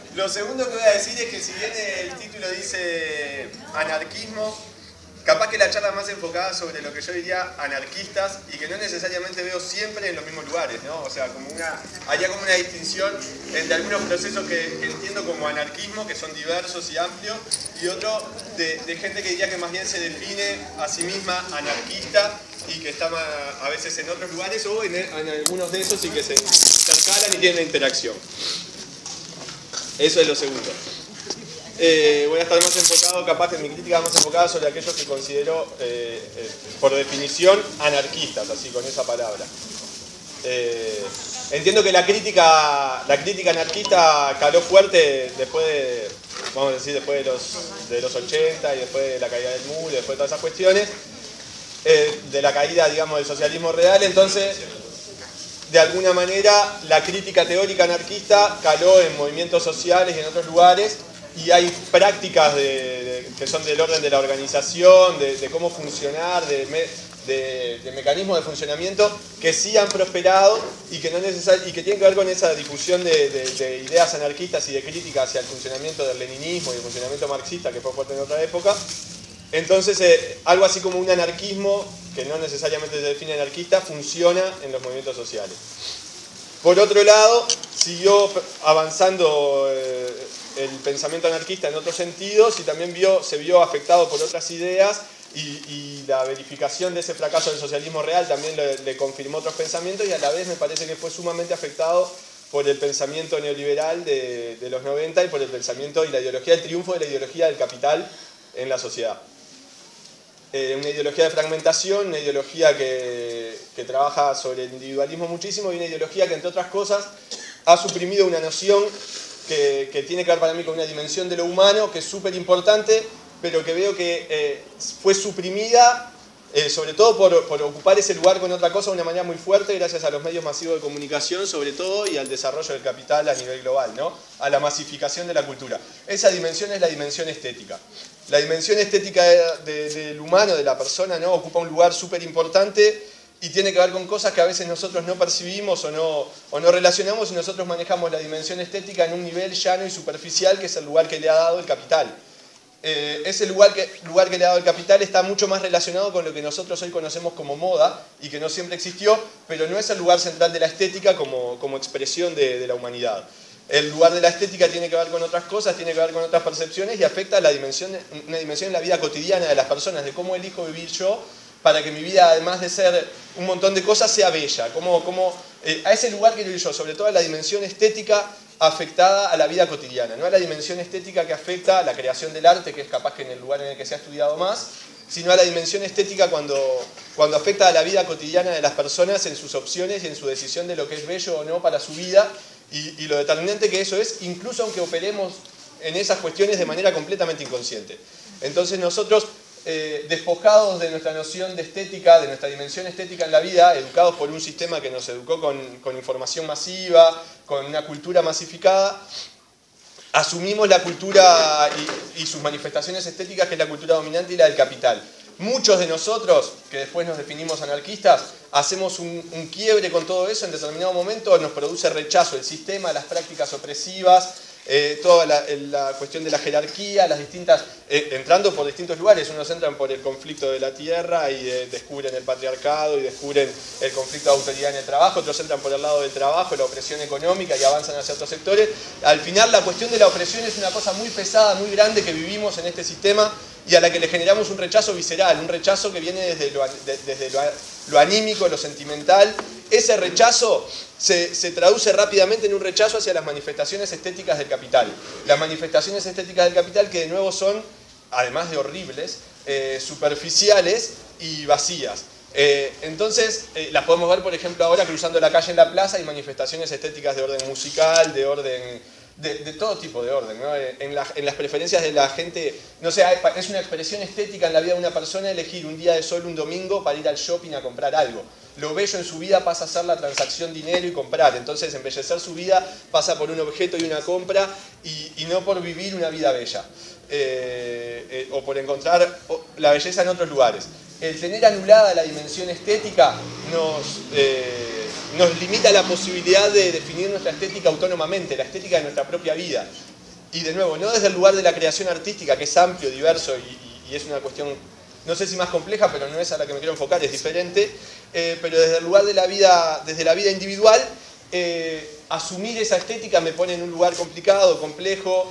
Lo segundo que voy a decir es que si bien el título dice anarquismo, capaz que la charla más enfocada sobre lo que yo diría anarquistas y que no necesariamente veo siempre en los mismos lugares, ¿no? O sea, haría como una distinción entre algunos procesos que entiendo como anarquismo, que son diversos y amplios, y otro de gente que diría que más bien se define a sí misma anarquista y que está a veces en otros lugares o en algunos de esos y que se intercalan y tienen una interacción. Eso es lo segundo. Voy a estar más enfocado, capaz en mi crítica más enfocada sobre aquellos que considero, por definición, anarquistas, así con esa palabra. Entiendo que la crítica anarquista caló fuerte después de, vamos a decir, después de los 80 y después de la caída del muro, después de todas esas cuestiones, de la caída, digamos, del socialismo real. Entonces, de alguna manera, la crítica teórica anarquista caló en movimientos sociales y en otros lugares, y hay prácticas que son del orden de la organización, de cómo funcionar, de mecanismos de funcionamiento que sí han prosperado y que tienen que ver con esa difusión de ideas anarquistas y de crítica hacia el funcionamiento del leninismo y el funcionamiento marxista que fue fuerte en otra época. Entonces, algo así como un anarquismo, que no necesariamente se define anarquista, funciona en los movimientos sociales. Por otro lado, siguió avanzando el pensamiento anarquista en otros sentidos y también se vio afectado por otras ideas y la verificación de ese fracaso del socialismo real también le confirmó otros pensamientos y a la vez me parece que fue sumamente afectado por el pensamiento neoliberal de los 90 y por el pensamiento y la ideología del triunfo de la ideología del capital en la sociedad. Una ideología de fragmentación, una ideología que trabaja sobre el individualismo muchísimo y una ideología que, entre otras cosas, ha suprimido una noción que tiene que ver para mí con una dimensión de lo humano que es súper importante, pero que veo que fue suprimida sobre todo por ocupar ese lugar con otra cosa de una manera muy fuerte gracias a los medios masivos de comunicación sobre todo y al desarrollo del capital a nivel global, ¿no? A la masificación de la cultura. Esa dimensión es la dimensión estética. La dimensión estética del humano, de la persona, ¿no? Ocupa un lugar súper importante y tiene que ver con cosas que a veces nosotros no percibimos o no relacionamos y nosotros manejamos la dimensión estética en un nivel llano y superficial que es el lugar que le ha dado el capital. Ese lugar que le ha dado el capital está mucho más relacionado con lo que nosotros hoy conocemos como moda y que no siempre existió, pero no es el lugar central de la estética como expresión de la humanidad. El lugar de la estética tiene que ver con otras cosas, tiene que ver con otras percepciones y afecta a una dimensión en la vida cotidiana de las personas, de cómo elijo vivir yo para que mi vida, además de ser un montón de cosas, sea bella. A ese lugar quiero ir yo, sobre todo a la dimensión estética afectada a la vida cotidiana, no a la dimensión estética que afecta a la creación del arte, que es capaz que en el lugar en el que se ha estudiado más, sino a la dimensión estética cuando afecta a la vida cotidiana de las personas en sus opciones y en su decisión de lo que es bello o no para su vida, y lo determinante que eso es, incluso aunque operemos en esas cuestiones de manera completamente inconsciente. Entonces nosotros, despojados de nuestra noción de estética, de nuestra dimensión estética en la vida, educados por un sistema que nos educó con información masiva, con una cultura masificada, asumimos la cultura y sus manifestaciones estéticas, que es la cultura dominante y la del capital. Muchos de nosotros, que después nos definimos anarquistas, hacemos un quiebre con todo eso, en determinado momento nos produce rechazo el sistema, las prácticas opresivas, toda la cuestión de la jerarquía, las distintas, entrando por distintos lugares. Unos entran por el conflicto de la tierra y descubren el patriarcado y descubren el conflicto de autoridad en el trabajo, otros entran por el lado del trabajo, la opresión económica y avanzan hacia otros sectores. Al final la cuestión de la opresión es una cosa muy pesada, muy grande que vivimos en este sistema y a la que le generamos un rechazo visceral, un rechazo que viene desde lo anímico, lo sentimental. Ese rechazo se traduce rápidamente en un rechazo hacia las manifestaciones estéticas del capital. Las manifestaciones estéticas del capital que de nuevo son, además de horribles, superficiales y vacías. Entonces, las podemos ver, por ejemplo, ahora cruzando la calle en la plaza, hay manifestaciones estéticas de orden musical, de orden de todo tipo de orden, ¿no? En las preferencias de la gente, no sé, es una expresión estética en la vida de una persona elegir un día de sol, un domingo, para ir al shopping a comprar algo. Lo bello en su vida pasa a ser la transacción dinero y comprar. Entonces, embellecer su vida pasa por un objeto y una compra y no por vivir una vida bella. O por encontrar la belleza en otros lugares. El tener anulada la dimensión estética nos limita la posibilidad de definir nuestra estética autónomamente, la estética de nuestra propia vida. Y de nuevo, no desde el lugar de la creación artística, que es amplio, diverso y es una cuestión, no sé si más compleja, pero no es a la que me quiero enfocar, es diferente, pero desde el lugar de la vida, desde la vida individual, asumir esa estética me pone en un lugar complicado, complejo,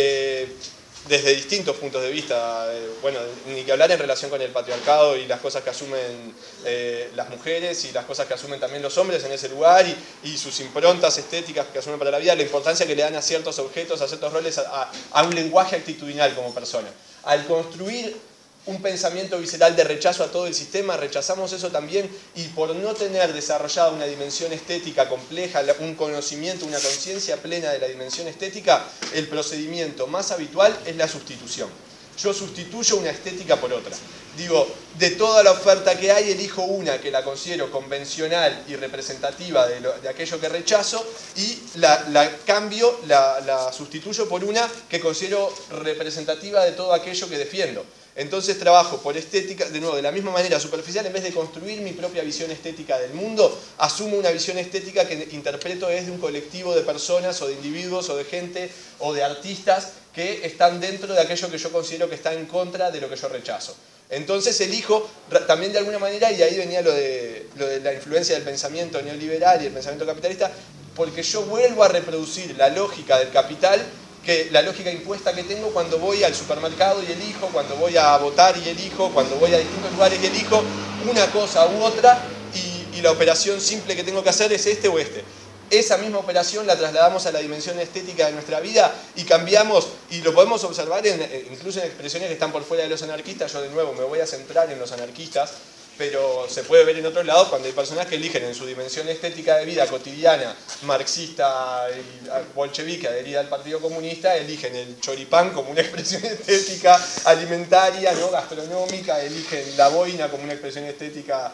desde distintos puntos de vista, bueno, ni que hablar en relación con el patriarcado y las cosas que asumen las mujeres y las cosas que asumen también los hombres en ese lugar y sus improntas estéticas que asumen para la vida, la importancia que le dan a ciertos objetos, a ciertos roles, a un lenguaje actitudinal como persona. Al construir un pensamiento visceral de rechazo a todo el sistema, rechazamos eso también, y por no tener desarrollada una dimensión estética compleja, un conocimiento, una conciencia plena de la dimensión estética, el procedimiento más habitual es la sustitución. Yo sustituyo una estética por otra. Digo, de toda la oferta que hay, elijo una que la considero convencional y representativa de aquello que rechazo y la cambio, la sustituyo por una que considero representativa de todo aquello que defiendo. Entonces trabajo por estética, de nuevo, de la misma manera superficial, en vez de construir mi propia visión estética del mundo, asumo una visión estética que interpreto desde un colectivo de personas o de individuos o de gente o de artistas que están dentro de aquello que yo considero que está en contra de lo que yo rechazo. Entonces elijo también de alguna manera, y ahí venía lo de la influencia del pensamiento neoliberal y el pensamiento capitalista, porque yo vuelvo a reproducir la lógica del capital, la lógica impuesta que tengo cuando voy al supermercado y elijo, cuando voy a votar y elijo, cuando voy a distintos lugares y elijo una cosa u otra, y la operación simple que tengo que hacer es este o este. Esa misma operación la trasladamos a la dimensión estética de nuestra vida y cambiamos, y lo podemos observar incluso en expresiones que están por fuera de los anarquistas. Yo de nuevo me voy a centrar en los anarquistas, pero se puede ver en otros lados cuando hay personas que eligen en su dimensión estética de vida cotidiana, marxista y bolchevique, adherida al Partido Comunista, eligen el choripán como una expresión estética alimentaria, ¿no? Gastronómica, eligen la boina como una expresión estética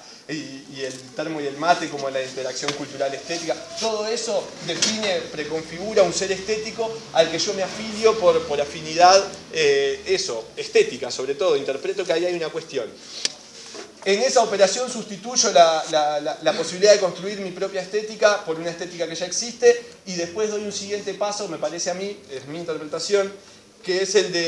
y el termo y el mate como la interacción cultural estética. Todo eso define, preconfigura un ser estético al que yo me afilio por afinidad, estética sobre todo. Interpreto que ahí hay una cuestión. En esa operación sustituyo la posibilidad de construir mi propia estética por una estética que ya existe, y después doy un siguiente paso, me parece a mí, es mi interpretación, que es el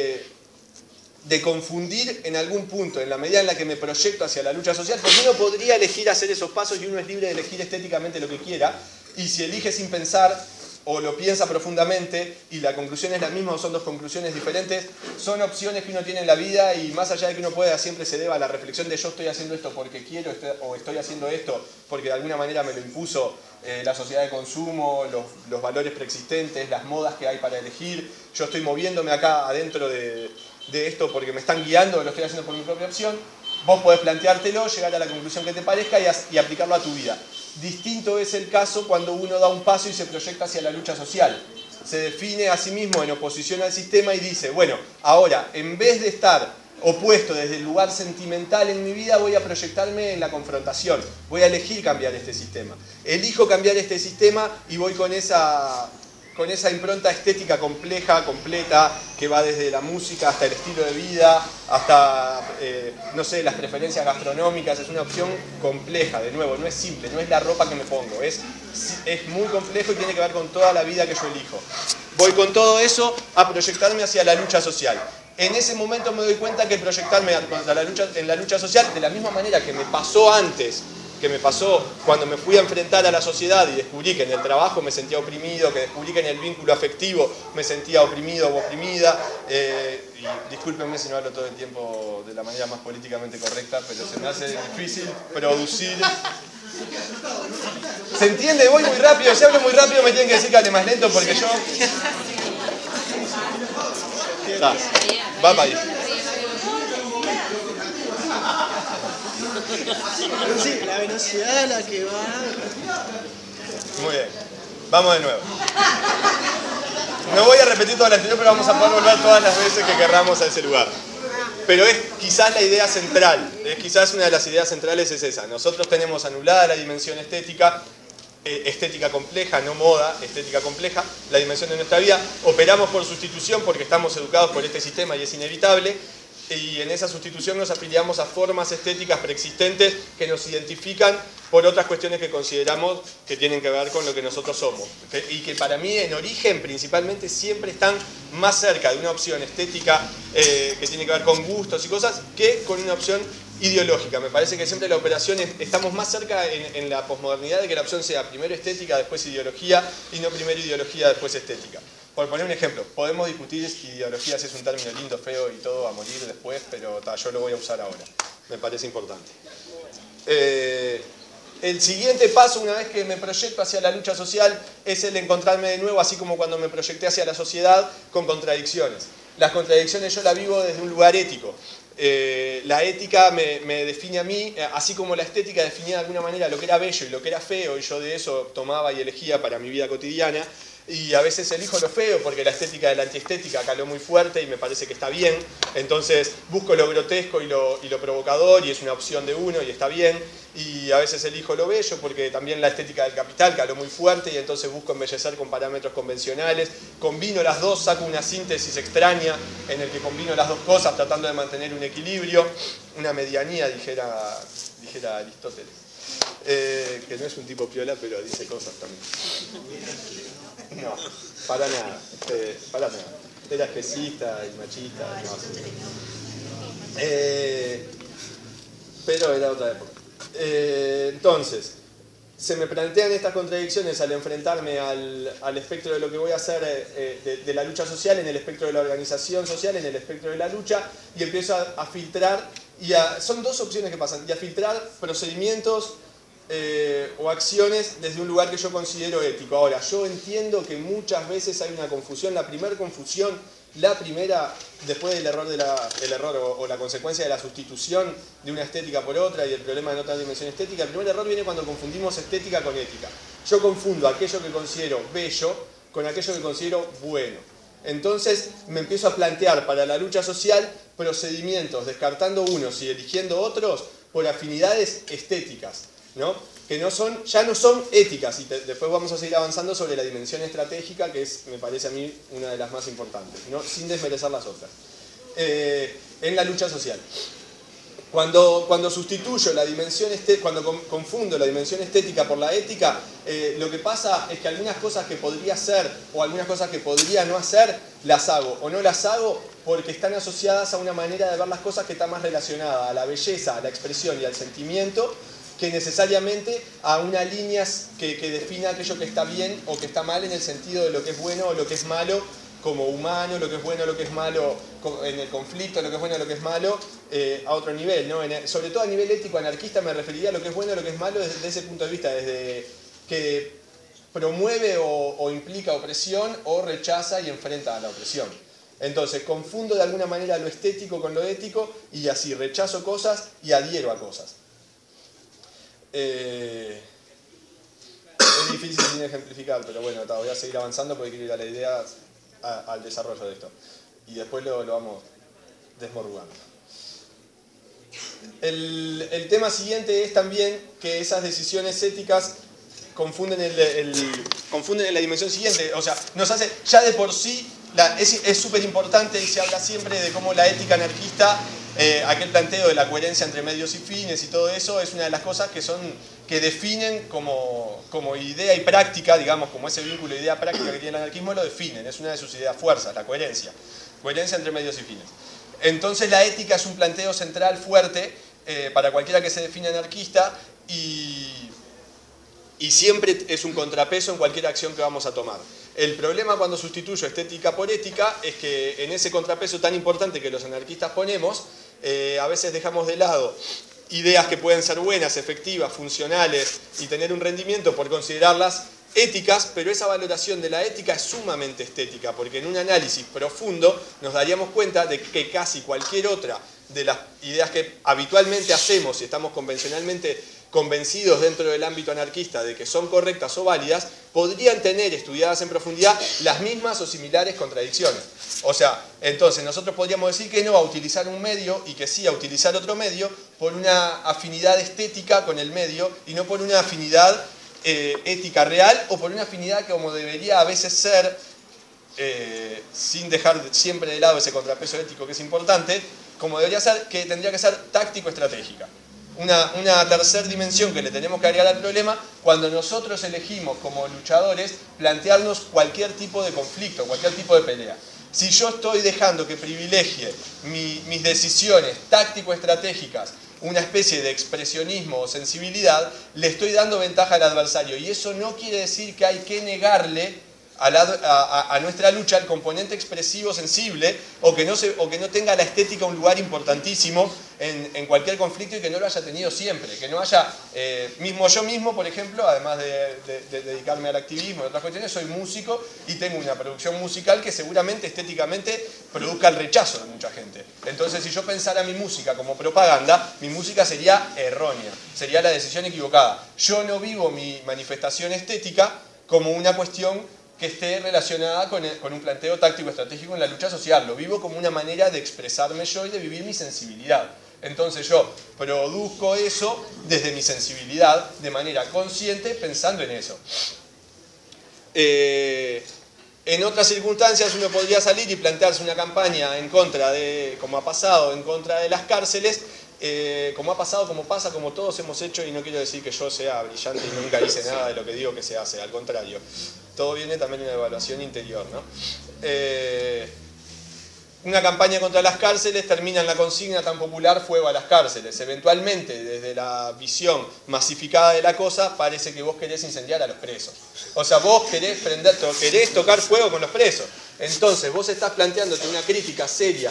de confundir en algún punto, en la medida en la que me proyecto hacia la lucha social, porque uno podría elegir hacer esos pasos y uno es libre de elegir estéticamente lo que quiera, y si elige sin pensar o lo piensa profundamente y la conclusión es la misma o son dos conclusiones diferentes, son opciones que uno tiene en la vida, y más allá de que uno pueda, siempre se deba a la reflexión de yo estoy haciendo esto porque quiero o estoy haciendo esto porque de alguna manera me lo impuso la sociedad de consumo, los valores preexistentes, las modas que hay para elegir. Yo estoy moviéndome acá adentro de esto porque me están guiando, lo estoy haciendo por mi propia opción. Vos podés planteártelo, llegar a la conclusión que te parezca y aplicarlo a tu vida. Distinto es el caso cuando uno da un paso y se proyecta hacia la lucha social. Se define a sí mismo en oposición al sistema y dice, bueno, ahora, en vez de estar opuesto desde el lugar sentimental en mi vida, voy a proyectarme en la confrontación. Voy a elegir cambiar este sistema. Elijo cambiar este sistema y voy con esa impronta estética compleja, completa, que va desde la música hasta el estilo de vida, hasta, no sé, las preferencias gastronómicas. Es una opción compleja, de nuevo, no es simple, no es la ropa que me pongo, es muy complejo y tiene que ver con toda la vida que yo elijo. Voy con todo eso a proyectarme hacia la lucha social. En ese momento me doy cuenta que proyectarme en la lucha social, de la misma manera que me pasó antes, que me pasó cuando me fui a enfrentar a la sociedad y descubrí que en el trabajo me sentía oprimido, que descubrí que en el vínculo afectivo me sentía oprimido o oprimida, y discúlpenme si no hablo todo el tiempo de la manera más políticamente correcta, pero se me hace difícil producir. ¿Se entiende? Voy muy rápido, si hablo muy rápido me tienen que decir que hable más lento porque yo... Va para ahí. Sí, la velocidad a la que va. Muy bien. Vamos de nuevo. No voy a repetir todo lo anterior, pero vamos a poder volver todas las veces que querramos a ese lugar. Pero es quizás la idea central, quizás una de las ideas centrales es esa. Nosotros tenemos anulada la dimensión estética, estética compleja, no moda, estética compleja, la dimensión de nuestra vida. Operamos por sustitución porque estamos educados por este sistema y es inevitable. y en esa sustitución nos afiliamos a formas estéticas preexistentes que nos identifican por otras cuestiones que consideramos que tienen que ver con lo que nosotros somos. Y que para mí, en origen, principalmente, siempre están más cerca de una opción estética que tiene que ver con gustos y cosas, que con una opción ideológica. Me parece que siempre la operación estamos más cerca en la posmodernidad de que la opción sea primero estética, después ideología, y no primero ideología, después estética. Por poner un ejemplo, podemos discutir si ideología es un término lindo, feo y todo a morir después, pero yo lo voy a usar ahora. Me parece importante. El siguiente paso, una vez que me proyecto hacia la lucha social, es el encontrarme de nuevo, así como cuando me proyecté hacia la sociedad, con contradicciones. Las contradicciones yo las vivo desde un lugar ético. La ética me define a mí, así como la estética definía de alguna manera lo que era bello y lo que era feo, y yo de eso tomaba y elegía para mi vida cotidiana. Y a veces elijo lo feo porque la estética de la antiestética caló muy fuerte y me parece que está bien. Entonces busco lo grotesco y lo provocador y es una opción de uno y está bien. Y a veces elijo lo bello porque también la estética del capital caló muy fuerte y entonces busco embellecer con parámetros convencionales. Combino las dos, saco una síntesis extraña en el que combino las dos cosas tratando de mantener un equilibrio, una medianía, dijera Aristóteles. Que no es un tipo piola, pero dice cosas también. No, para nada. Para nada. Era especista y machista. No, pero era otra época. Entonces, se me plantean estas contradicciones al enfrentarme al espectro de lo que voy a hacer de la lucha social, en el espectro de la organización social, en el espectro de la lucha, y empiezo a filtrar, son dos opciones que pasan, y a filtrar procedimientos o acciones desde un lugar que yo considero ético. Ahora, yo entiendo que muchas veces hay una confusión, la primera confusión, después del error, o la consecuencia de la sustitución de una estética por otra y el problema de no tener dimensión estética, el primer error viene cuando confundimos estética con ética. Yo confundo aquello que considero bello con aquello que considero bueno. Entonces me empiezo a plantear para la lucha social procedimientos, descartando unos y eligiendo otros por afinidades estéticas, ¿no? Que ya no son éticas, y después vamos a seguir avanzando sobre la dimensión estratégica, que me parece a mí una de las más importantes, ¿no? Sin desmerecer las otras. En la lucha social. Cuando sustituyo la dimensión cuando confundo la dimensión estética por la ética, lo que pasa es que algunas cosas que podría hacer o algunas cosas que podría no hacer, las hago o no las hago porque están asociadas a una manera de ver las cosas que está más relacionada a la belleza, a la expresión y al sentimiento, que necesariamente a una línea que defina aquello que está bien o que está mal en el sentido de lo que es bueno o lo que es malo como humano, lo que es bueno o lo que es malo en el conflicto, lo que es bueno o lo que es malo a otro nivel, ¿no? Sobre todo a nivel ético anarquista me referiría a lo que es bueno o lo que es malo desde ese punto de vista, desde que promueve o implica opresión o rechaza y enfrenta a la opresión. Entonces confundo de alguna manera lo estético con lo ético y así rechazo cosas y adhiero a cosas. Es difícil sin ejemplificar, pero bueno, voy a seguir avanzando porque quiero ir a la idea, al desarrollo de esto. Y después lo vamos desmorugando. El tema siguiente es también que esas decisiones éticas confunden en la dimensión siguiente. O sea, nos hace, ya de por sí, es súper importante y se habla siempre de cómo la ética anarquista, aquel planteo de la coherencia entre medios y fines y todo eso, es una de las cosas que definen como idea y práctica, digamos, como ese vínculo de idea práctica que tiene el anarquismo, lo definen, es una de sus ideas fuerzas, la coherencia entre medios y fines. Entonces la ética es un planteo central fuerte para cualquiera que se define anarquista y siempre es un contrapeso en cualquier acción que vamos a tomar. El problema cuando sustituyo estética por ética es que en ese contrapeso tan importante que los anarquistas ponemos, a veces dejamos de lado ideas que pueden ser buenas, efectivas, funcionales y tener un rendimiento por considerarlas éticas, pero esa valoración de la ética es sumamente estética, porque en un análisis profundo nos daríamos cuenta de que casi cualquier otra de las ideas que habitualmente hacemos y estamos convencionalmente convencidos dentro del ámbito anarquista de que son correctas o válidas, podrían tener, estudiadas en profundidad, las mismas o similares contradicciones. O sea, entonces nosotros podríamos decir que no a utilizar un medio y que sí a utilizar otro medio por una afinidad estética con el medio y no por una afinidad ética real o por una afinidad que como debería a veces ser, sin dejar siempre de lado ese contrapeso ético que es importante, como debería ser, que tendría que ser táctico-estratégica. Una tercera dimensión que le tenemos que agregar al problema, cuando nosotros elegimos como luchadores plantearnos cualquier tipo de conflicto, cualquier tipo de pelea. Si yo estoy dejando que privilegie mis decisiones táctico-estratégicas una especie de expresionismo o sensibilidad, le estoy dando ventaja al adversario. Y eso no quiere decir que hay que negarle a nuestra lucha el componente expresivo sensible, o que no tenga la estética un lugar importantísimo en cualquier conflicto, y que no lo haya tenido siempre, que no haya, yo mismo, por ejemplo, además de dedicarme al activismo y otras cuestiones, soy músico y tengo una producción musical que seguramente estéticamente produzca el rechazo de mucha gente. Entonces, si yo pensara mi música como propaganda, mi música sería errónea, sería la decisión equivocada. Yo no vivo mi manifestación estética como una cuestión que esté relacionada con un planteo táctico estratégico en la lucha social. Lo vivo como una manera de expresarme yo y de vivir mi sensibilidad. Entonces yo produzco eso desde mi sensibilidad, de manera consciente, pensando en eso. En otras circunstancias uno podría salir y plantearse una campaña en contra de, como ha pasado, en contra de las cárceles, como ha pasado, como pasa, como todos hemos hecho, y no quiero decir que yo sea brillante y nunca hice nada de lo que digo que se hace, al contrario. Todo viene también en la evaluación interior, ¿no? Una campaña contra las cárceles termina en la consigna tan popular fuego a las cárceles. Eventualmente, desde la visión masificada de la cosa, parece que vos querés incendiar a los presos. O sea, vos querés tocar fuego con los presos. Entonces, vos estás planteándote una crítica seria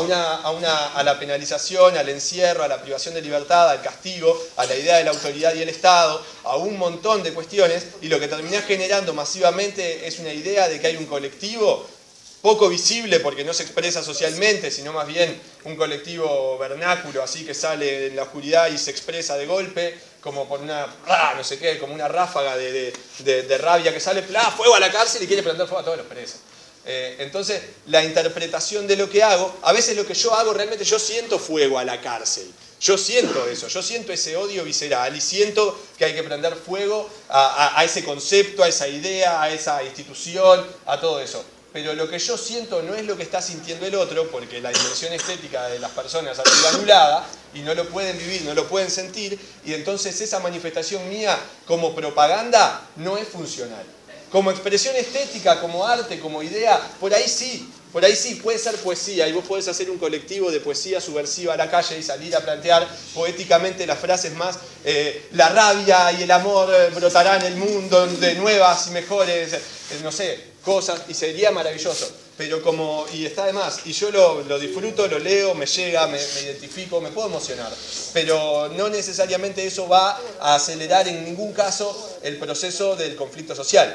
a la penalización, al encierro, a la privación de libertad, al castigo, a la idea de la autoridad y el Estado, a un montón de cuestiones, y lo que terminás generando masivamente es una idea de que hay un colectivo poco visible porque no se expresa socialmente, sino más bien un colectivo vernáculo, así que sale en la oscuridad y se expresa de golpe, como por una, no sé qué, como una ráfaga de rabia que sale, fuego a la cárcel, y quiere prender fuego a todos los presos. Entonces, la interpretación de lo que hago, a veces lo que yo hago realmente, yo siento fuego a la cárcel. Yo siento eso, yo siento ese odio visceral y siento que hay que prender fuego a ese concepto, a esa idea, a esa institución, a todo eso. Pero lo que yo siento no es lo que está sintiendo el otro, porque la dimensión estética de las personas ha sido anulada y no lo pueden vivir, no lo pueden sentir, y entonces esa manifestación mía como propaganda no es funcional. Como expresión estética, como arte, como idea, por ahí sí, puede ser poesía, y vos podés hacer un colectivo de poesía subversiva a la calle y salir a plantear poéticamente las frases más, la rabia y el amor brotarán en el mundo de nuevas y mejores, no sé, cosas, y sería maravilloso, pero y está de más, y yo lo disfruto, lo leo, me llega, me identifico, me puedo emocionar, pero no necesariamente eso va a acelerar en ningún caso el proceso del conflicto social.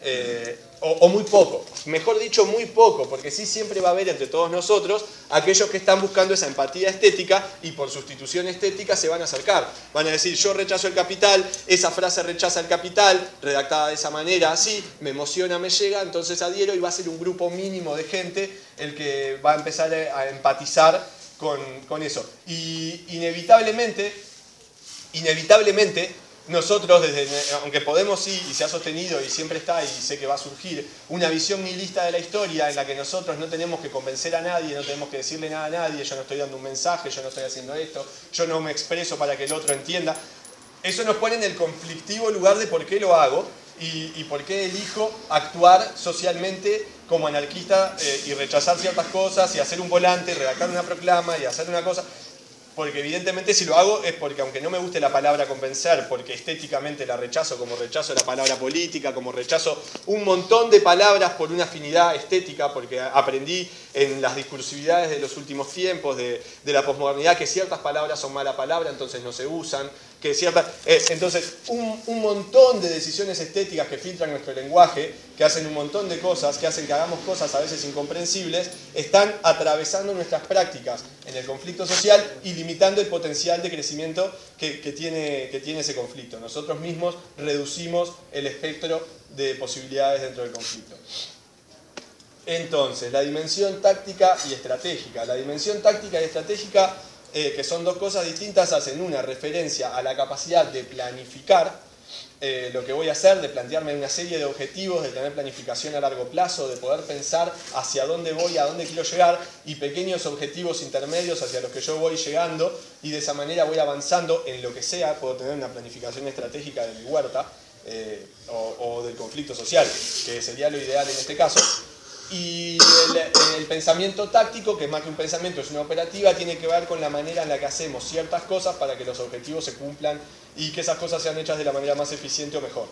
O muy poco, mejor dicho muy poco, porque sí siempre va a haber entre todos nosotros aquellos que están buscando esa empatía estética y por sustitución estética se van a acercar. Van a decir, yo rechazo el capital, esa frase rechaza el capital, redactada de esa manera, así, me emociona, me llega, entonces adhiero, y va a ser un grupo mínimo de gente el que va a empezar a empatizar con eso. Y inevitablemente, nosotros, aunque podemos sí, y se ha sostenido y siempre está, y sé que va a surgir, una visión nihilista de la historia en la que nosotros no tenemos que convencer a nadie, no tenemos que decirle nada a nadie, yo no estoy dando un mensaje, yo no estoy haciendo esto, yo no me expreso para que el otro entienda. Eso nos pone en el conflictivo lugar de por qué lo hago y por qué elijo actuar socialmente como anarquista y rechazar ciertas cosas y hacer un volante, y redactar una proclama y hacer una cosa. Porque evidentemente si lo hago es porque, aunque no me guste la palabra convencer, porque estéticamente la rechazo, como rechazo la palabra política, como rechazo un montón de palabras por una afinidad estética, porque aprendí en las discursividades de los últimos tiempos, de la posmodernidad, que ciertas palabras son mala palabra, entonces no se usan, entonces un montón de decisiones estéticas que filtran nuestro lenguaje, que hacen un montón de cosas, que hacen que hagamos cosas a veces incomprensibles, están atravesando nuestras prácticas en el conflicto social y limitando el potencial de crecimiento que tiene ese conflicto. Nosotros mismos reducimos el espectro de posibilidades dentro del conflicto. Entonces, la dimensión táctica y estratégica. La dimensión táctica y estratégica, que son dos cosas distintas, hacen una referencia a la capacidad de planificar lo que voy a hacer, de plantearme una serie de objetivos, de tener planificación a largo plazo, de poder pensar hacia dónde voy, a dónde quiero llegar, y pequeños objetivos intermedios hacia los que yo voy llegando, y de esa manera voy avanzando en lo que sea. Puedo tener una planificación estratégica de mi huerta, o del conflicto social, que sería lo ideal en este caso. Y el pensamiento táctico, que más que un pensamiento es una operativa, tiene que ver con la manera en la que hacemos ciertas cosas para que los objetivos se cumplan y que esas cosas sean hechas de la manera más eficiente o mejor.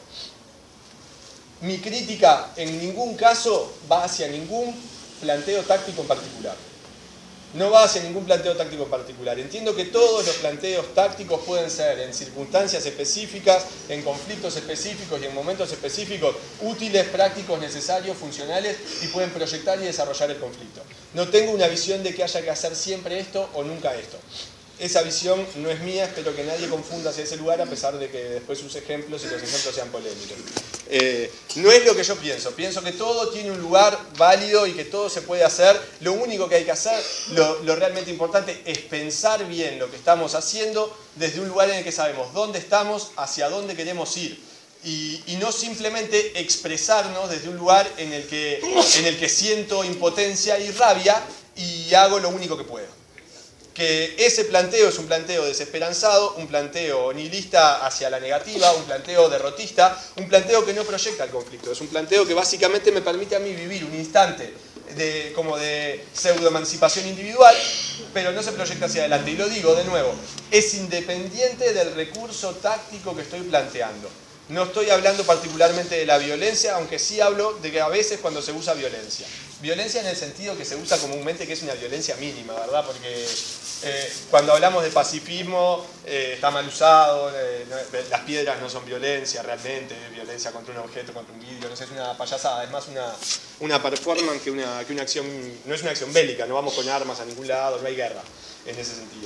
Mi crítica en ningún caso va hacia ningún planteo táctico en particular. No va hacia ningún planteo táctico en particular. Entiendo que todos los planteos tácticos pueden ser en circunstancias específicas, en conflictos específicos y en momentos específicos útiles, prácticos, necesarios, funcionales, y pueden proyectar y desarrollar el conflicto. No tengo una visión de que haya que hacer siempre esto o nunca esto. Esa visión no es mía, espero que nadie confunda hacia ese lugar, a pesar de que después use ejemplos y los ejemplos sean polémicos. No es lo que yo pienso. Pienso que todo tiene un lugar válido y que todo se puede hacer. Lo único que hay que hacer, lo realmente importante, es pensar bien lo que estamos haciendo desde un lugar en el que sabemos dónde estamos, hacia dónde queremos ir. Y no simplemente expresarnos desde un lugar en el que siento impotencia y rabia y hago lo único que puedo. Que ese planteo es un planteo desesperanzado, un planteo nihilista hacia la negativa, un planteo derrotista, un planteo que no proyecta el conflicto. Es un planteo que básicamente me permite a mí vivir un instante como de pseudoemancipación individual, pero no se proyecta hacia adelante. Y lo digo de nuevo, es independiente del recurso táctico que estoy planteando. No estoy hablando particularmente de la violencia, aunque sí hablo de que a veces cuando se usa violencia. Violencia en el sentido que se usa comúnmente, que es una violencia mínima, ¿verdad? Porque cuando hablamos de pacifismo está mal usado, las piedras no son violencia realmente, violencia contra un objeto, contra un vidrio, no sé, es una payasada, es más una performance que una acción, no es una acción bélica, no vamos con armas a ningún lado, no hay guerra en ese sentido.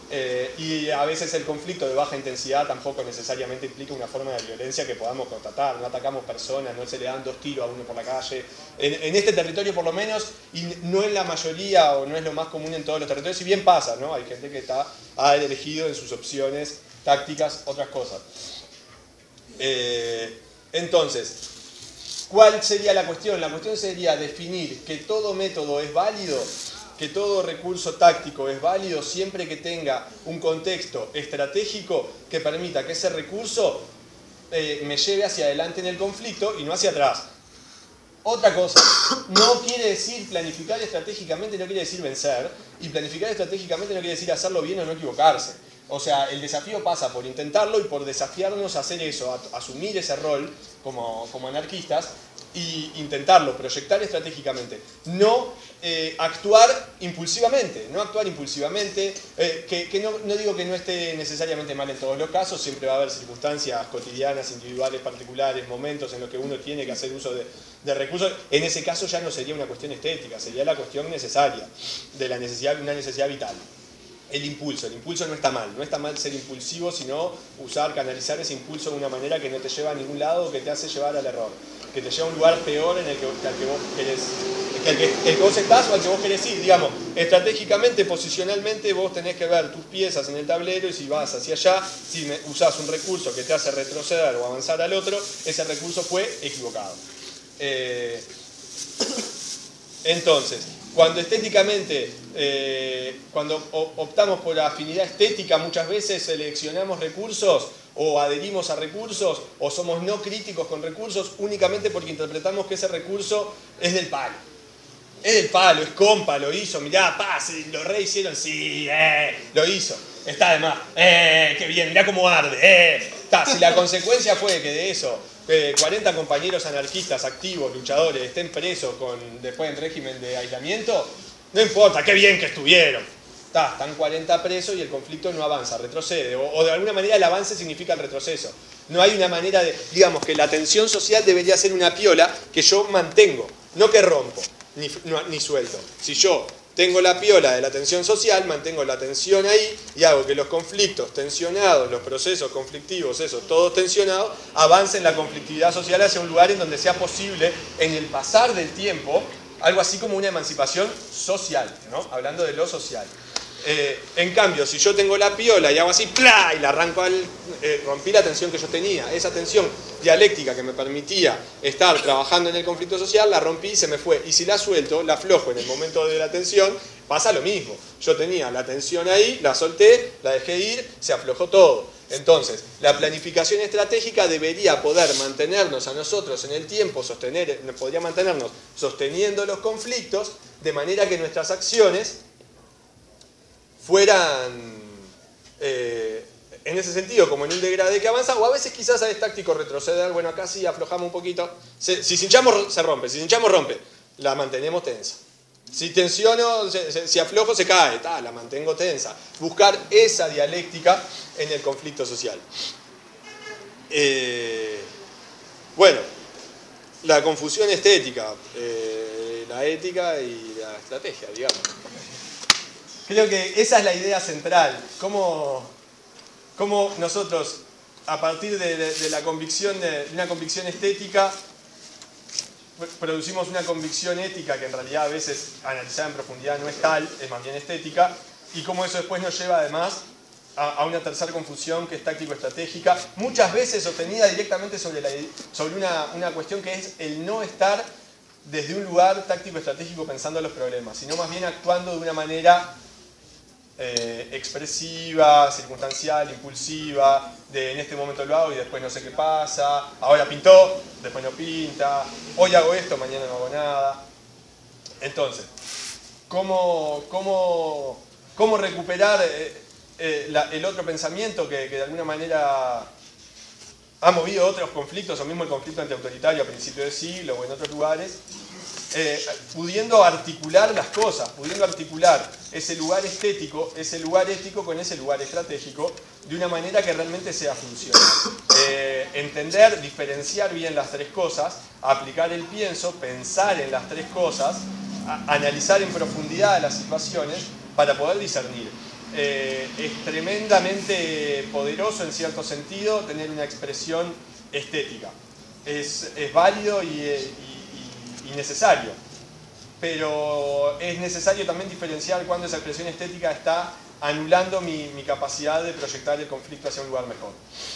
Y a veces el conflicto de baja intensidad tampoco necesariamente implica una forma de violencia que podamos constatar. No atacamos personas, no se le dan 2 tiros a uno por la calle. En este territorio por lo menos, y no en la mayoría o no es lo más común en todos los territorios, si bien pasa, ¿no? Hay gente que ha elegido en sus opciones tácticas otras cosas. Entonces, ¿cuál sería la cuestión? La cuestión sería definir que todo método es válido, que todo recurso táctico es válido siempre que tenga un contexto estratégico que permita que ese recurso me lleve hacia adelante en el conflicto y no hacia atrás. Otra cosa, no quiere decir planificar estratégicamente, no quiere decir vencer, y planificar estratégicamente no quiere decir hacerlo bien o no equivocarse. O sea, el desafío pasa por intentarlo y por desafiarnos a hacer eso, a asumir ese rol como anarquistas, y intentarlo, proyectar estratégicamente, no actuar impulsivamente, que no digo que no esté necesariamente mal en todos los casos, siempre va a haber circunstancias cotidianas, individuales, particulares, momentos en los que uno tiene que hacer uso de recursos. En ese caso ya no sería una cuestión estética, sería la cuestión necesaria, de la necesidad, una necesidad vital. El impulso no está mal ser impulsivo, sino canalizar ese impulso de una manera que no te lleva a ningún lado o que te hace llevar al error, que te lleva a un lugar peor en el que vos querés, el que vos estás o al que vos querés ir. Digamos, estratégicamente, posicionalmente, vos tenés que ver tus piezas en el tablero y si vas hacia allá, si usás un recurso que te hace retroceder o avanzar al otro, ese recurso fue equivocado. Entonces, cuando estéticamente, cuando optamos por afinidad estética, muchas veces seleccionamos recursos o adherimos a recursos o somos no críticos con recursos únicamente porque interpretamos que ese recurso es del palo. Es del palo, es compa, lo hizo, mirá, los rehicieron, sí, lo hizo, está de más, qué bien, mirá cómo arde, si la consecuencia fue que de eso 40 compañeros anarquistas activos, luchadores, estén presos después en régimen de aislamiento, no importa, qué bien que estuvieron. Están 40 presos y el conflicto no avanza, retrocede. O de alguna manera el avance significa el retroceso. No hay una manera de, digamos, que la tensión social debería ser una piola que yo mantengo, no que rompo, ni suelto. Si yo tengo la piola de la tensión social, mantengo la tensión ahí y hago que los conflictos tensionados, los procesos conflictivos, todos tensionados, avancen la conflictividad social hacia un lugar en donde sea posible, en el pasar del tiempo, algo así como una emancipación social, ¿no? Hablando de lo social. En cambio, si yo tengo la piola y hago así, ¡plá! Y la arranco rompí la tensión que yo tenía. Esa tensión dialéctica que me permitía estar trabajando en el conflicto social, la rompí y se me fue. Y si la suelto, la aflojo en el momento de la tensión, pasa lo mismo. Yo tenía la tensión ahí, la solté, la dejé ir, se aflojó todo. Entonces, la planificación estratégica debería poder mantenernos a nosotros en el tiempo, podría mantenernos sosteniendo los conflictos, de manera que nuestras acciones fueran en ese sentido como en un degradé que avanza, o a veces quizás es táctico retroceder. Bueno, acá sí aflojamos un poquito, si cinchamos se rompe, si cinchamos rompe, la mantenemos tensa. Si tensiono, si aflojo se cae, la mantengo tensa. Buscar esa dialéctica en el conflicto social. Bueno, la confusión estética, la ética y la estrategia, digamos. Creo que esa es la idea central. Cómo nosotros, a partir de la convicción, de una convicción estética, producimos una convicción ética que en realidad a veces, analizada en profundidad, no es tal, es más bien estética, y cómo eso después nos lleva además a una tercera confusión que es táctico-estratégica, muchas veces sostenida directamente sobre una cuestión que es el no estar desde un lugar táctico-estratégico pensando en los problemas, sino más bien actuando de una manera expresiva, circunstancial, impulsiva, de en este momento lo hago y después no sé qué pasa, ahora pintó, después no pinta, hoy hago esto, mañana no hago nada. Entonces, ¿cómo recuperar el otro pensamiento que de alguna manera ha movido otros conflictos, o mismo el conflicto antiautoritario a principios de siglo o en otros lugares? Pudiendo articular las cosas, pudiendo articular ese lugar estético, ese lugar ético con ese lugar estratégico de una manera que realmente sea funcional. Entender, diferenciar bien las tres cosas, aplicar el pienso, pensar en las tres cosas, analizar en profundidad las situaciones para poder discernir. Es tremendamente poderoso en cierto sentido tener una expresión estética. Es válido y necesario, pero es necesario también diferenciar cuando esa expresión estética está anulando mi capacidad de proyectar el conflicto hacia un lugar mejor.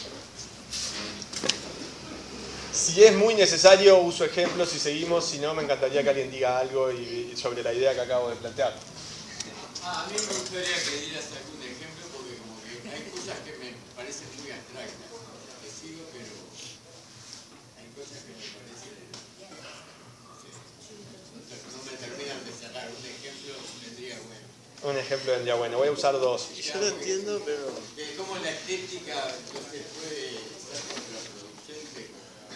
Si es muy necesario, uso ejemplos si seguimos, si no, me encantaría que alguien diga algo sobre la idea que acabo de plantear. A mí me gustaría que dieras algún ejemplo, porque como que hay cosas que me parecen muy abstractas. Te sigo, pero hay cosas que me parecen... No me terminan de cerrar. Un ejemplo vendría bueno. Un ejemplo vendría bueno. Voy a usar dos. Yo lo entiendo, pero... Cómo la estética entonces puede ser contraproducente.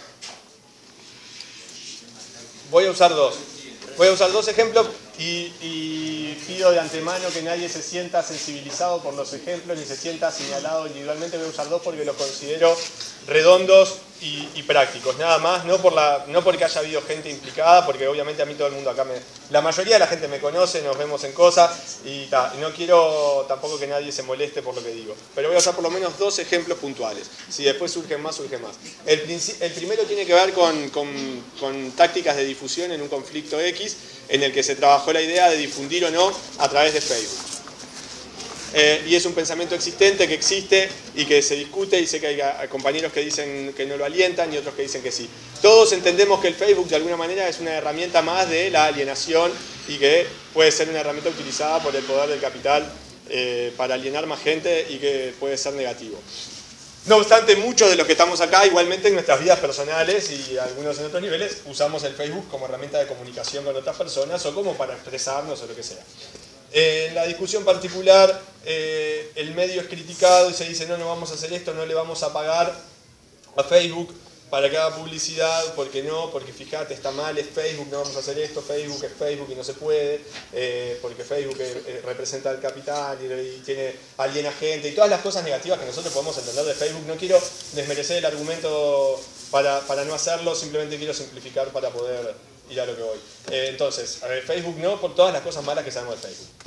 Voy a usar dos. Voy a usar dos ejemplos y pido de antemano que nadie se sienta sensibilizado por los ejemplos ni se sienta señalado individualmente. Voy a usar dos porque los considero redondos y prácticos. Nada más, no porque haya habido gente implicada, porque obviamente a mí todo el mundo acá la mayoría de la gente me conoce, nos vemos en cosas y no quiero tampoco que nadie se moleste por lo que digo. Pero voy a usar por lo menos dos ejemplos puntuales. Si después surgen más, surgen más. El primero tiene que ver con tácticas de difusión en un conflicto X, en el que se trabajó la idea de difundir o no a través de Facebook. Y es un pensamiento existente que existe y que se discute, y sé que hay compañeros que dicen que no lo alientan y otros que dicen que sí. Todos entendemos que el Facebook de alguna manera es una herramienta más de la alienación y que puede ser una herramienta utilizada por el poder del capital para alienar más gente y que puede ser negativo. No obstante, muchos de los que estamos acá, igualmente en nuestras vidas personales y algunos en otros niveles, usamos el Facebook como herramienta de comunicación con otras personas o como para expresarnos o lo que sea. En la discusión particular, el medio es criticado y se dice no vamos a hacer esto, no le vamos a pagar a Facebook para que haga publicidad, porque no, porque fíjate, está mal, es Facebook, no vamos a hacer esto, Facebook es Facebook y no se puede, porque Facebook representa el capital y aliena gente y todas las cosas negativas que nosotros podemos entender de Facebook. No quiero desmerecer el argumento para no hacerlo, simplemente quiero simplificar para poder ir a lo que voy. Entonces, Facebook no, por todas las cosas malas que sabemos de Facebook.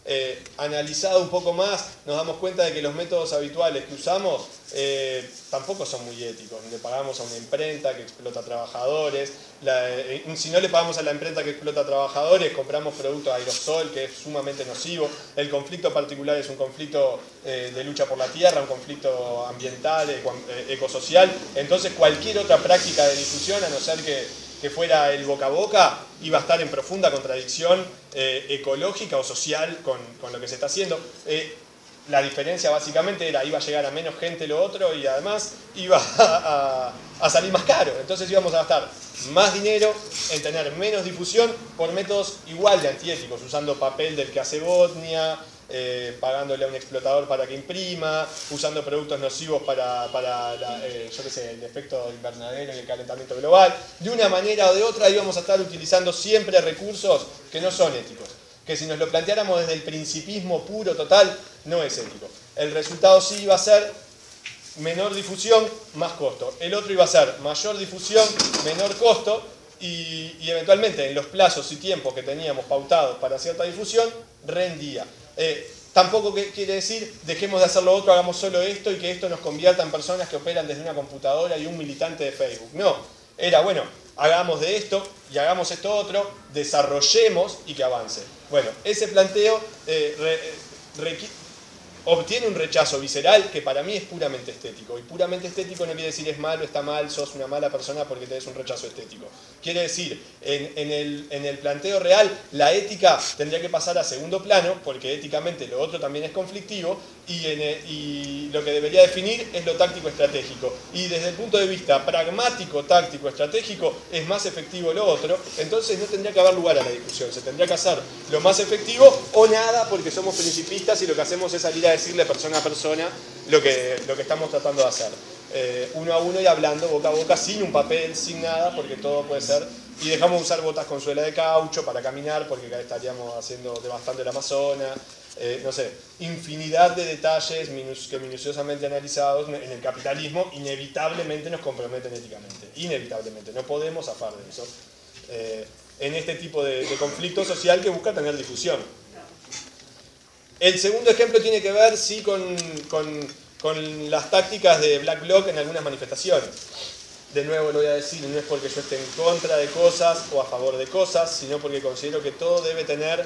analizado un poco más, nos damos cuenta de que los métodos habituales que usamos tampoco son muy éticos. Le pagamos a una imprenta que explota trabajadores, si no le pagamos a la imprenta que explota trabajadores, compramos productos aerosol, que es sumamente nocivo. El conflicto particular es un conflicto de lucha por la tierra, un conflicto ambiental, ecosocial. Entonces cualquier otra práctica de difusión, a no ser que fuera el boca a boca, iba a estar en profunda contradicción ecológica o social con lo que se está haciendo. La diferencia básicamente era, iba a llegar a menos gente lo otro y además iba a salir más caro. Entonces íbamos a gastar más dinero en tener menos difusión por métodos igual de antiéticos, usando papel del que hace Botnia, pagándole a un explotador para que imprima, usando productos nocivos para yo qué sé, el efecto invernadero y el calentamiento global. De una manera o de otra íbamos a estar utilizando siempre recursos que no son éticos, que si nos lo planteáramos desde el principismo puro, total, no es ético. El resultado sí iba a ser menor difusión, más costo. El otro iba a ser mayor difusión, menor costo, y eventualmente en los plazos y tiempos que teníamos pautados para cierta difusión, rendía. Tampoco quiere decir dejemos de hacer lo otro, hagamos solo esto y que esto nos convierta en personas que operan desde una computadora y un militante de Facebook. No, era bueno, hagamos de esto y hagamos esto otro, desarrollemos y que avance. Bueno, ese planteo obtiene un rechazo visceral que para mí es puramente estético. Y puramente estético no quiere decir es malo, está mal, sos una mala persona porque tenés un rechazo estético. Quiere decir, en el planteo real, la ética tendría que pasar a segundo plano, porque éticamente lo otro también es conflictivo, y lo que debería definir es lo táctico-estratégico. Y desde el punto de vista pragmático, táctico, estratégico, es más efectivo lo otro, entonces no tendría que haber lugar a la discusión. Se tendría que hacer lo más efectivo o nada, porque somos principistas y lo que hacemos es salir a decirle persona a persona lo que estamos tratando de hacer. Uno a uno y hablando boca a boca, sin un papel, sin nada, porque todo puede ser. Y dejamos de usar botas con suela de caucho para caminar, porque acá estaríamos devastando el Amazonas. No sé, infinidad de detalles que minuciosamente analizados en el capitalismo inevitablemente nos comprometen éticamente. Inevitablemente, no podemos zafar de eso. En este tipo de conflicto social que busca tener difusión. El segundo ejemplo tiene que ver, sí, con las tácticas de Black Bloc en algunas manifestaciones. De nuevo lo voy a decir, no es porque yo esté en contra de cosas o a favor de cosas, sino porque considero que todo debe tener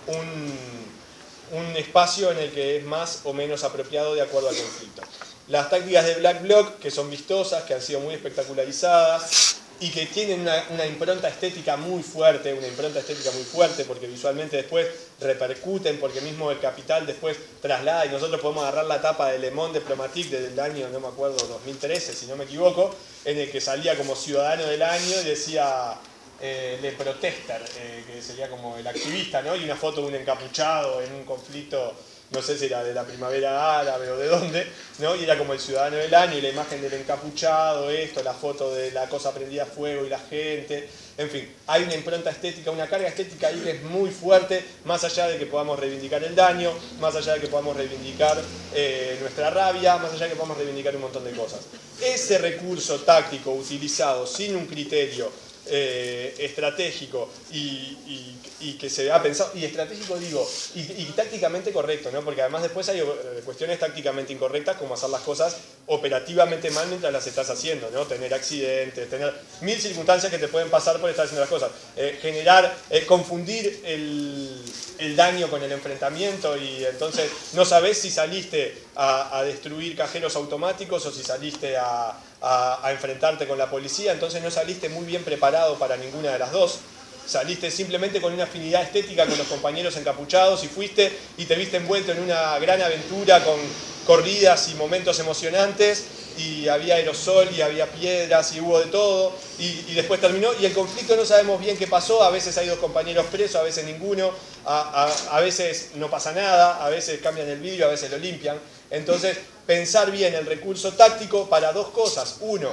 un espacio en el que es más o menos apropiado de acuerdo al conflicto. Las tácticas de Black Bloc, que son vistosas, que han sido muy espectacularizadas, y que tienen una impronta estética muy fuerte, porque visualmente después repercuten, porque mismo el capital después traslada, y nosotros podemos agarrar la tapa de Le Monde Diplomatique del año, no me acuerdo, 2013, si no me equivoco, en el que salía como ciudadano del año y decía Le Protester, que sería como el activista, ¿no? Y una foto de un encapuchado en un conflicto, no sé si era de la primavera árabe o de dónde, ¿no? Y era como el ciudadano del año y la imagen del encapuchado, la foto de la cosa prendida a fuego y la gente. En fin, hay una impronta estética, una carga estética ahí que es muy fuerte, más allá de que podamos reivindicar el daño, más allá de que podamos reivindicar nuestra rabia, más allá de que podamos reivindicar un montón de cosas. Ese recurso táctico utilizado sin un criterio estratégico y que se ha pensado, y estratégico digo, y tácticamente correcto, ¿no? Porque además después hay cuestiones tácticamente incorrectas como hacer las cosas operativamente mal mientras las estás haciendo, ¿no? Tener accidentes, tener mil circunstancias que te pueden pasar por estar haciendo las cosas, confundir el daño con el enfrentamiento, y entonces no sabés si saliste a destruir cajeros automáticos o si saliste a enfrentarte con la policía, entonces no saliste muy bien preparado para ninguna de las dos. Saliste simplemente con una afinidad estética con los compañeros encapuchados y fuiste y te viste envuelto en una gran aventura con corridas y momentos emocionantes, y había aerosol y había piedras y hubo de todo, y después terminó y el conflicto no sabemos bien qué pasó. A veces hay dos compañeros presos, a veces ninguno, a veces no pasa nada, a veces cambian el vidrio, a veces lo limpian. Entonces, pensar bien el recurso táctico para dos cosas: uno,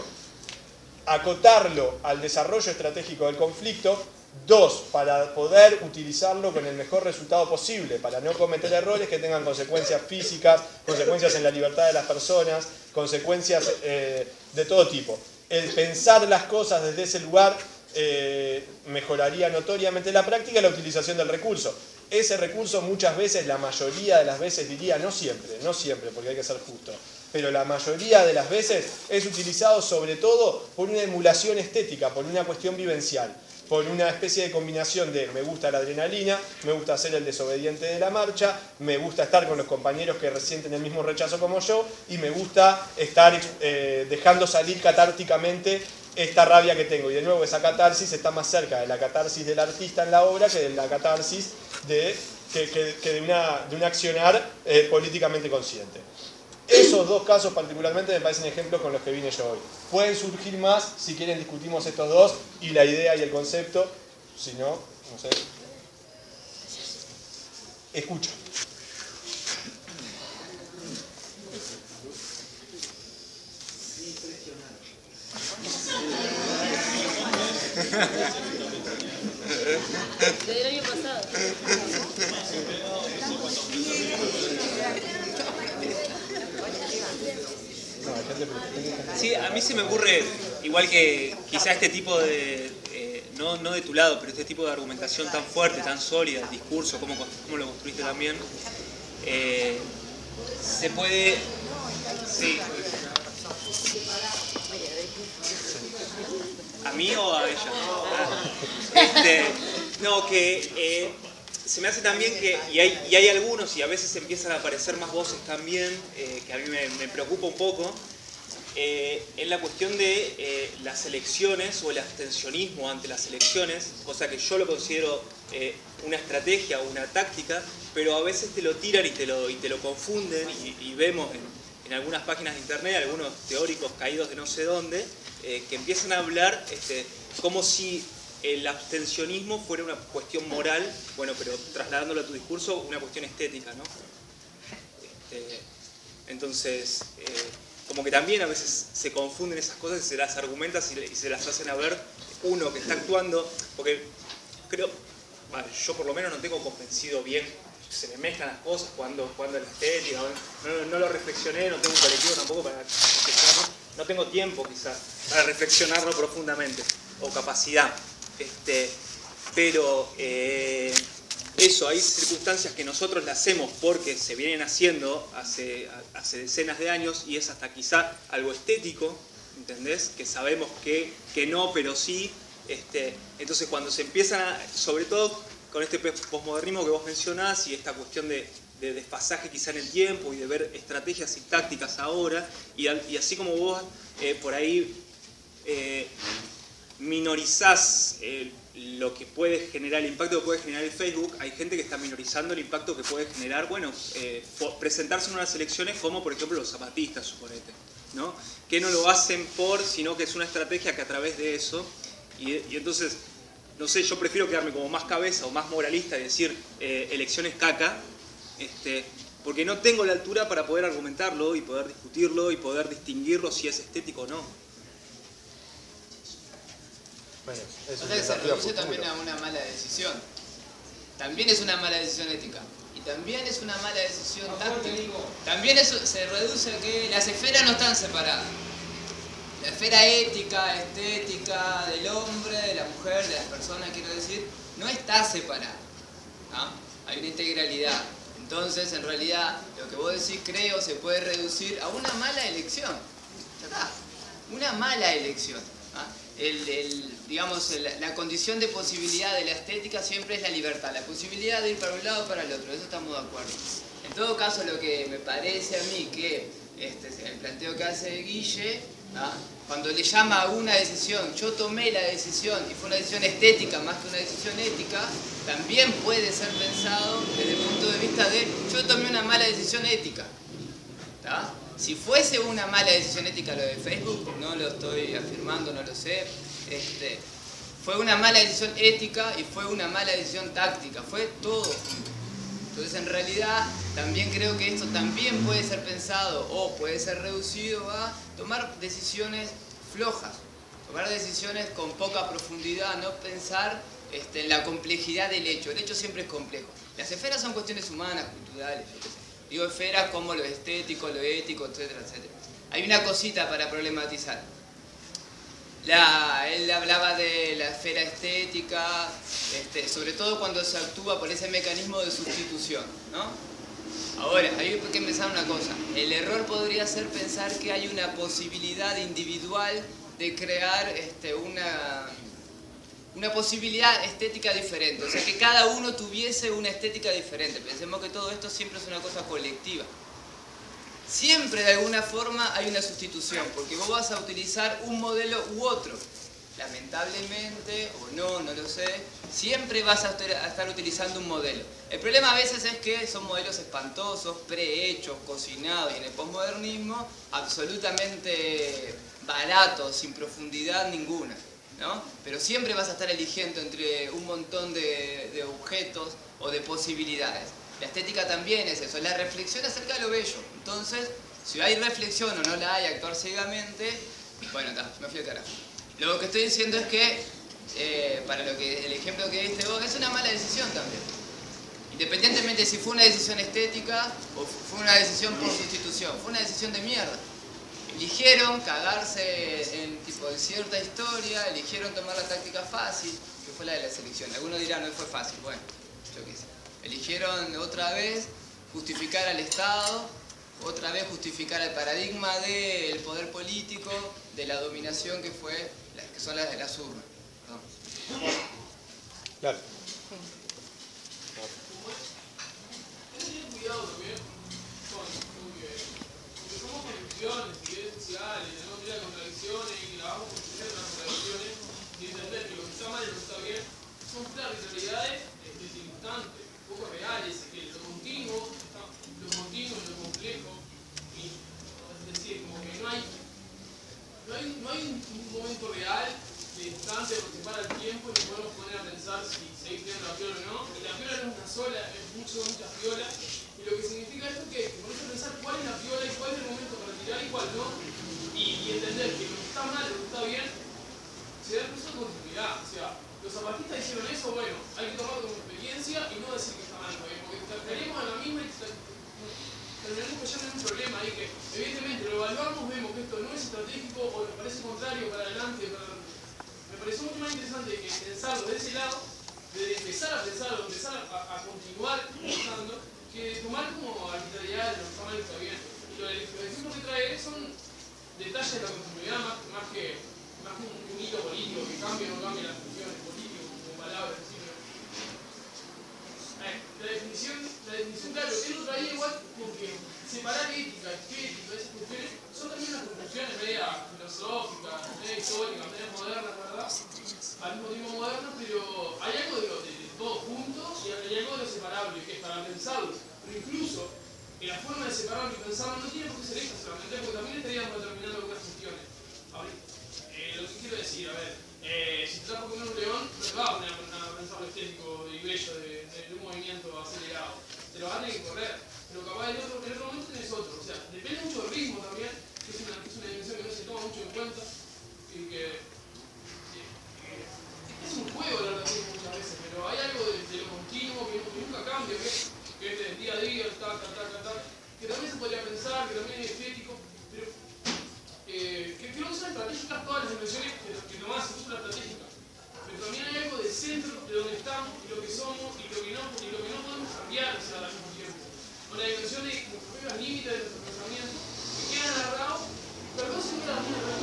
acotarlo al desarrollo estratégico del conflicto; dos, para poder utilizarlo con el mejor resultado posible, para no cometer errores que tengan consecuencias físicas, consecuencias en la libertad de las personas, consecuencias de todo tipo. El pensar las cosas desde ese lugar mejoraría notoriamente la práctica y la utilización del recurso. Ese recurso muchas veces, la mayoría de las veces diría, no siempre, porque hay que ser justo, pero la mayoría de las veces es utilizado sobre todo por una emulación estética, por una cuestión vivencial, por una especie de combinación de me gusta la adrenalina, me gusta ser el desobediente de la marcha, me gusta estar con los compañeros que resienten el mismo rechazo como yo y me gusta estar dejando salir catárticamente esta rabia que tengo. Y de nuevo esa catarsis está más cerca de la catarsis del artista en la obra que de la catarsis de un accionar políticamente consciente. Esos dos casos particularmente me parecen ejemplos con los que vine yo hoy. Pueden surgir más, si quieren discutimos estos dos y la idea y el concepto, si no, no sé. Escucho. Del año pasado. Sí, a mí se me ocurre, igual que quizá este tipo de, no de tu lado, pero este tipo de argumentación tan fuerte, tan sólida, el discurso, cómo lo construiste también, se puede... Sí. ¿A mí o a ella? No, que se me hace también que, y hay algunos, y a veces empiezan a aparecer más voces también, que a mí me preocupa un poco, en la cuestión de las elecciones o el abstencionismo ante las elecciones, cosa que yo lo considero una estrategia o una táctica, pero a veces te lo tiran y te lo confunden, y vemos en algunas páginas de internet algunos teóricos caídos de no sé dónde, que empiezan a hablar como si el abstencionismo fuera una cuestión moral, bueno, pero trasladándolo a tu discurso, una cuestión estética, ¿no? Entonces, como que también a veces se confunden esas cosas y se las argumentan y se las hacen a ver uno que está actuando, porque creo, bueno, yo por lo menos no tengo convencido bien, se me mezclan las cosas cuando es la estética, no lo reflexioné, no tengo un colectivo tampoco para reflexionarlo, no tengo tiempo quizás para reflexionarlo profundamente, o capacidad. Pero eso, hay circunstancias que nosotros las hacemos porque se vienen haciendo hace decenas de años y es hasta quizá algo estético, ¿entendés? Que sabemos que no, pero sí. Entonces cuando se empiezan sobre todo con este posmodernismo que vos mencionás y esta cuestión de desfasaje quizá en el tiempo y de ver estrategias y tácticas ahora, y así como vos por ahí minorizás lo que puede generar, el impacto que puede generar el Facebook, hay gente que está minorizando el impacto que puede generar, bueno, presentarse en unas elecciones como por ejemplo los zapatistas, suponete, ¿no? Que no lo hacen sino que es una estrategia que a través de eso, y entonces, no sé, yo prefiero quedarme como más cabeza o más moralista y decir elecciones caca, porque no tengo la altura para poder argumentarlo y poder discutirlo y poder distinguirlo si es estético o no. Bueno, o sea, se reduce también a una mala decisión. También es una mala decisión ética. Y también es una mala decisión táctica. También eso se reduce a que las esferas no están separadas. La esfera ética, estética, del hombre, de la mujer, de las personas, quiero decir, no está separada, ¿no? Hay una integralidad. Entonces, en realidad, lo que vos decís, creo, se puede reducir a una mala elección. Ya está. Una mala elección. Digamos, la condición de posibilidad de la estética siempre es la libertad, la posibilidad de ir para un lado o para el otro, eso estamos de acuerdo. En todo caso, lo que me parece a mí que el planteo que hace Guille, ¿no? Cuando le llama a una decisión, yo tomé la decisión y fue una decisión estética más que una decisión ética, también puede ser pensado desde el punto de vista de yo tomé una mala decisión ética, ¿tá? Si fuese una mala decisión ética lo de Facebook, no lo estoy afirmando, no lo sé, fue una mala decisión ética y fue una mala decisión táctica, fue todo junto. Entonces en realidad también creo que esto también puede ser pensado o puede ser reducido a tomar decisiones flojas, tomar decisiones con poca profundidad, no pensar en la complejidad del hecho. El hecho siempre es complejo. Las esferas son cuestiones humanas, culturales, yo qué sé. Digo esferas como lo estético, lo ético, etcétera, etcétera. Hay una cosita para problematizar. Él hablaba de la esfera estética, sobre todo cuando se actúa por ese mecanismo de sustitución, ¿no? Ahora, hay que pensar una cosa. El error podría ser pensar que hay una posibilidad individual de crear una posibilidad estética diferente. O sea, que cada uno tuviese una estética diferente. Pensemos que todo esto siempre es una cosa colectiva. Siempre de alguna forma hay una sustitución, porque vos vas a utilizar un modelo u otro. Lamentablemente, o no lo sé, siempre vas a estar utilizando un modelo. El problema a veces es que son modelos espantosos, prehechos, cocinados, y en el posmodernismo absolutamente baratos, sin profundidad ninguna, ¿no? Pero siempre vas a estar eligiendo entre un montón de objetos o de posibilidades. La estética también es eso, la reflexión acerca de lo bello. Entonces, si hay reflexión o no la hay, actuar ciegamente, bueno, me fui al carajo. Lo que estoy diciendo es que, para el ejemplo que diste vos, es una mala decisión también. Independientemente si fue una decisión estética o fue una decisión por sustitución, fue una decisión de mierda. Eligieron cagarse en cierta historia, eligieron tomar la táctica fácil, que fue la de la selección. Algunos dirán, no fue fácil, bueno, yo qué sé. Eligieron otra vez justificar al Estado, otra vez justificar el paradigma del poder político, de la dominación que son las de las urnas. Claro. Tener cuidado también con que somos condiciones, ideas sociales, no tener contradicciones y la vamos a construir las contradicciones y entender que lo que está mal y lo que está bien son claras realidades instantes, poco reales, que lo continuo y lo complejo, y es decir, como que no hay un momento real de instante porque se para el tiempo y nos podemos poner a pensar si seguir teniendo la piola o no. Y la piola no es una sola, es muchas piolas. Y lo que significa esto es que te pones a pensar cuál es la piola y cuál es el momento para retirar y cuál no. Y entender que lo que está mal, lo que está bien, se da el proceso de continuidad. O sea, los zapatistas hicieron eso, bueno, hay que tomarlo como experiencia y no decir que está mal, porque estaríamos en la misma y terminaremos cayendo en un problema ahí que, evidentemente, lo evaluamos, vemos que esto no es estratégico o nos parece contrario para adelante. Me pareció mucho más interesante que pensarlo de ese lado, de empezar a pensarlo, empezar a continuar pensando, que tomar como arbitrariedad de lo que está mal y está bien. Y los ejemplos que trae son detalles de la continuidad más que un hito político que cambie o no cambie las funciones políticas como palabras. La definición, claro, él lo traía igual porque separar ética, estética, esas cuestiones son también unas conclusiones media filosóficas, media históricas, media modernas, ¿verdad? Al mismo tiempo modernas, pero hay algo de todo junto y hay algo de lo separable, que es para pensarlo. Pero incluso en la forma de separarlo y pensarlo no tiene por qué ser esta solamente, porque también estaríamos determinando algunas cuestiones. Lo que quiero decir, a ver, si te estás por comer un león, no te vas a poner a pensar lo estético y bello de un movimiento acelerado. Te lo vas a tener que correr. Pero capaz en otro momento tenés otro. O sea, depende mucho del ritmo también, que es una dimensión que no se toma mucho en cuenta. Y que es un juego hablar de ritmo muchas veces, pero hay algo de lo continuo que nunca cambia, que es del día a día, el tac, que también se podría pensar, que también es estético, pero que no son estratégicas todas las dimensiones que tomás son estratégicas. Pero también hay algo del centro de donde estamos y lo que somos y lo que no podemos cambiar al mismo tiempo. Con la dimensión de los propios límites de nuestro pensamiento que quedan agarrados, perdón si no la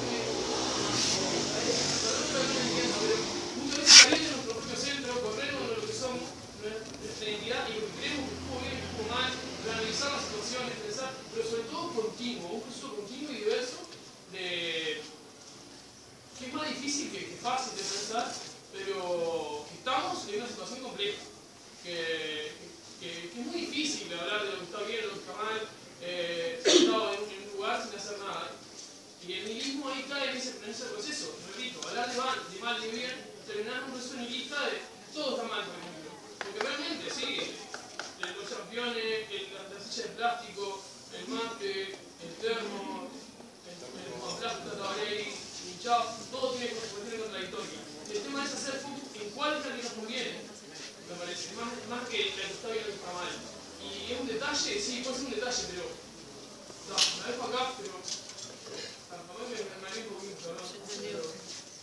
entiendo, pero muchas veces salir de nuestro propio centro, corrernos de lo que somos, nuestra identidad y lo que creemos que estuvo bien, que estuvo mal, analizar las situaciones, pensar, pero sobre todo continuo, un proceso continuo y diverso que es más difícil que fácil de pensar, pero que estamos en una situación compleja, que es muy difícil hablar de lo que está bien, lo que está mal, sentado en un lugar sin hacer nada. Y el nihilismo ahí cae en ese proceso, repito, hablar de mal y de bien, terminar en un proceso nihilista de todo está mal, por ejemplo. Porque realmente, sí, los championes, la silla de plástico, el mate, el termo, el plástico tabarelli, el chao, todo tiene cuestiones contradictorias. El tema es hacer foco en cuál es la que nos conviene, me parece, más que la que está bien o la que está mal. Y es un detalle, sí, puede ser un detalle, pero no, la dejo acá, pero tampoco me alejo mucho, ¿no?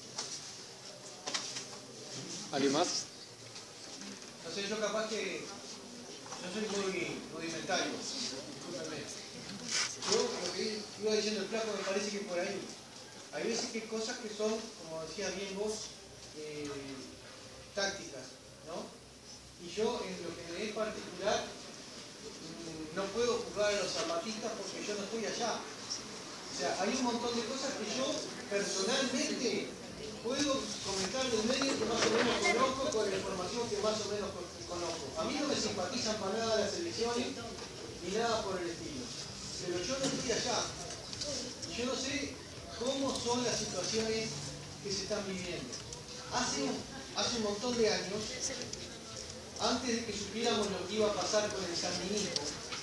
¿Alguien más? No sé, yo capaz que yo soy muy rudimentario, discúlpenme. Yo lo que iba diciendo el flaco me parece que por ahí. Hay veces que hay cosas que son, como decías bien vos, tácticas, ¿no? Y yo en lo que me es particular no puedo juzgar a los zapatistas porque yo no estoy allá. O sea, hay un montón de cosas que yo personalmente puedo comentar del medio que más o menos conozco con la información que más o menos conozco. A mí no me simpatizan para nada las elecciones ni nada por el estilo. Pero yo no estoy allá. Y yo no sé cómo son las situaciones que se están viviendo. Hace un montón de años, antes de que supiéramos lo que iba a pasar con el sandinismo,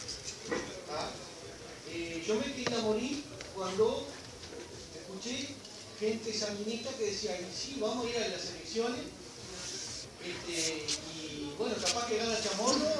yo me quería morir cuando escuché gente sandinista que decía, sí, vamos a ir a las elecciones, y bueno, capaz que gana Chamorro